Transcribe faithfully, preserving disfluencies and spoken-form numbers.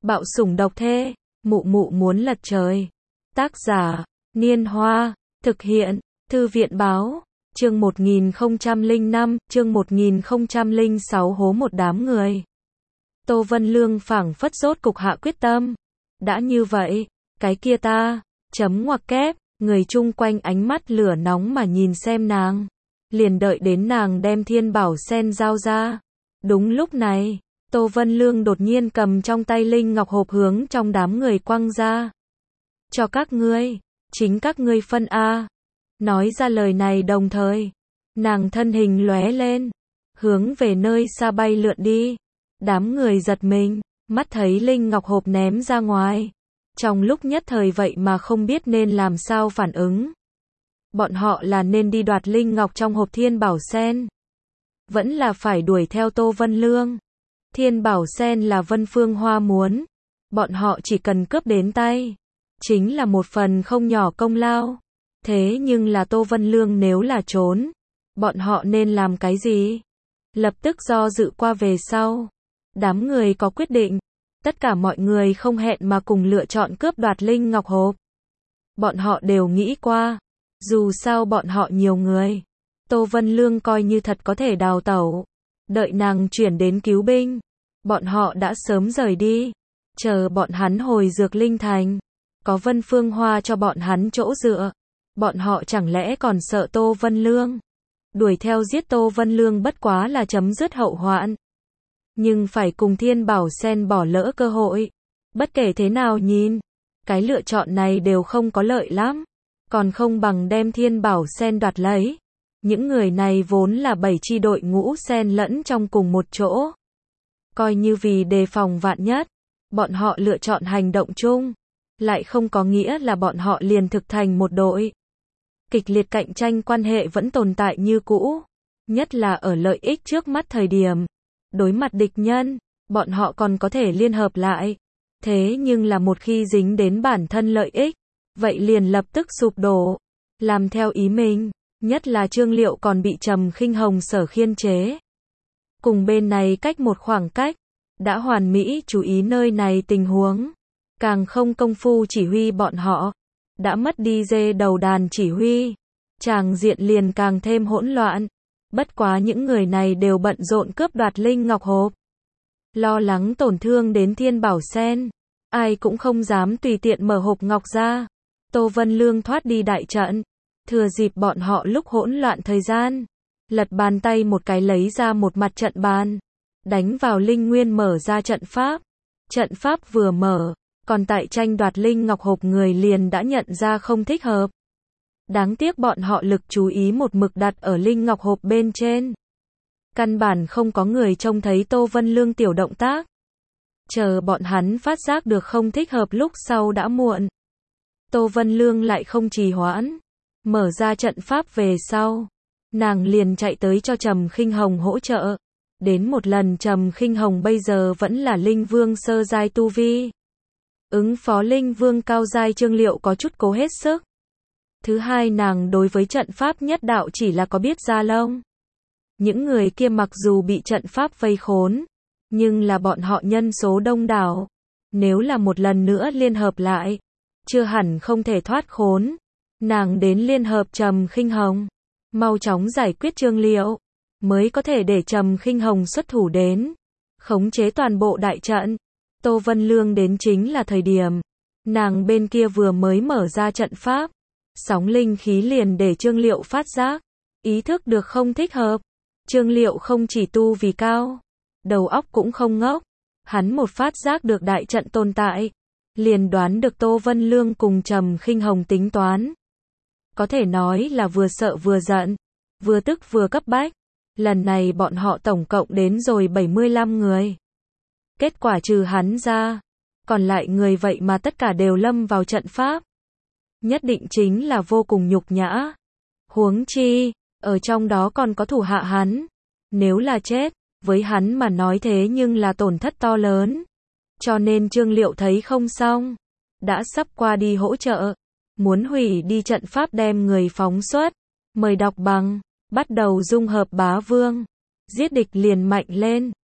Bạo sủng độc thê, mụ mụ muốn lật trời. Tác giả, Niên Hoa, thực hiện, Thư viện báo, chương một nghìn không trăm lẻ năm, chương một nghìn không trăm lẻ sáu hố một đám người. Tô Vân Lương phảng phất rốt cục hạ quyết tâm. Đã như vậy, cái kia ta, chấm ngoặc kép, người chung quanh ánh mắt lửa nóng mà nhìn xem nàng. Liền đợi đến nàng đem thiên bảo sen giao ra. Đúng lúc này, Tô Vân Lương đột nhiên cầm trong tay linh ngọc hộp hướng trong đám người quăng ra. Cho các ngươi, chính các ngươi phân A. Nói ra lời này đồng thời, nàng thân hình lóe lên, hướng về nơi xa bay lượn đi. Đám người giật mình, mắt thấy linh ngọc hộp ném ra ngoài. Trong lúc nhất thời vậy mà không biết nên làm sao phản ứng. Bọn họ là nên đi đoạt linh ngọc trong hộp thiên bảo sen, vẫn là phải đuổi theo Tô Vân Lương. Thiên bảo sen là Vân Phương Hoa muốn, bọn họ chỉ cần cướp đến tay, chính là một phần không nhỏ công lao. Thế nhưng là Tô Vân Lương nếu là trốn, bọn họ nên làm cái gì? Lập tức do dự qua về sau, đám người có quyết định. Tất cả mọi người không hẹn mà cùng lựa chọn cướp đoạt linh ngọc hộp. Bọn họ đều nghĩ qua, dù sao bọn họ nhiều người, Tô Vân Lương coi như thật có thể đào tẩu. Đợi nàng chuyển đến cứu binh, bọn họ đã sớm rời đi. Chờ bọn hắn hồi Dược Linh Thành, có Vân Phương Hoa cho bọn hắn chỗ dựa. Bọn họ chẳng lẽ còn sợ Tô Vân Lương? Đuổi theo giết Tô Vân Lương bất quá là chấm dứt hậu hoạn. Nhưng phải cùng thiên bảo sen bỏ lỡ cơ hội. Bất kể thế nào nhìn, cái lựa chọn này đều không có lợi lắm. Còn không bằng đem thiên bảo sen đoạt lấy. Những người này vốn là bảy chi đội ngũ xen lẫn trong cùng một chỗ. Coi như vì đề phòng vạn nhất, bọn họ lựa chọn hành động chung, lại không có nghĩa là bọn họ liền thực thành một đội. Kịch liệt cạnh tranh quan hệ vẫn tồn tại như cũ, nhất là ở lợi ích trước mắt thời điểm. Đối mặt địch nhân, bọn họ còn có thể liên hợp lại. Thế nhưng là một khi dính đến bản thân lợi ích, vậy liền lập tức sụp đổ, làm theo ý mình. Nhất là Trương Liệu còn bị Trầm Khinh Hồng sở khiên chế. Cùng bên này cách một khoảng cách, đã hoàn mỹ chú ý nơi này tình huống. Càng không công phu chỉ huy bọn họ, đã mất đi dê đầu đàn chỉ huy. Tràng diện liền càng thêm hỗn loạn. Bất quá những người này đều bận rộn cướp đoạt linh ngọc hộp. Lo lắng tổn thương đến thiên bảo sen. Ai cũng không dám tùy tiện mở hộp ngọc ra. Tô Vân Lương thoát đi đại trận. Thừa dịp bọn họ lúc hỗn loạn thời gian, lật bàn tay một cái lấy ra một mặt trận bàn, đánh vào linh nguyên mở ra trận pháp. Trận pháp vừa mở, còn tại tranh đoạt linh ngọc hộp người liền đã nhận ra không thích hợp. Đáng tiếc bọn họ lực chú ý một mực đặt ở linh ngọc hộp bên trên. Căn bản không có người trông thấy Tô Vân Lương tiểu động tác. Chờ bọn hắn phát giác được không thích hợp lúc sau đã muộn. Tô Vân Lương lại không trì hoãn. Mở ra trận pháp về sau, nàng liền chạy tới cho Trầm Khinh Hồng hỗ trợ. Đến một lần Trầm Khinh Hồng bây giờ vẫn là linh vương sơ giai tu vi. Ứng phó linh vương cao giai Trương Liệu có chút cố hết sức. Thứ hai nàng đối với trận pháp nhất đạo chỉ là có biết ra lông. Những người kia mặc dù bị trận pháp vây khốn, nhưng là bọn họ nhân số đông đảo. Nếu là một lần nữa liên hợp lại, chưa hẳn không thể thoát khốn. Nàng đến liên hợp Trầm Khinh Hồng, mau chóng giải quyết Trương Liệu, mới có thể để Trầm Khinh Hồng xuất thủ đến, khống chế toàn bộ đại trận. Tô Vân Lương đến chính là thời điểm, nàng bên kia vừa mới mở ra trận pháp, sóng linh khí liền để Trương Liệu phát giác, ý thức được không thích hợp. Trương Liệu không chỉ tu vì cao, đầu óc cũng không ngốc, hắn một phát giác được đại trận tồn tại, liền đoán được Tô Vân Lương cùng Trầm Khinh Hồng tính toán. Có thể nói là vừa sợ vừa giận, vừa tức vừa cấp bách. Lần này bọn họ tổng cộng đến rồi bảy mươi lăm người. Kết quả trừ hắn ra, còn lại người vậy mà tất cả đều lâm vào trận pháp. Nhất định chính là vô cùng nhục nhã. Huống chi, ở trong đó còn có thủ hạ hắn. Nếu là chết, với hắn mà nói thế nhưng là tổn thất to lớn. Cho nên Trương Liệu thấy không xong, đã sắp qua đi hỗ trợ. Muốn hủy đi trận pháp đem người phóng xuất. Mời đọc bằng, bắt đầu dung hợp bá vương. Giết địch liền mạnh lên.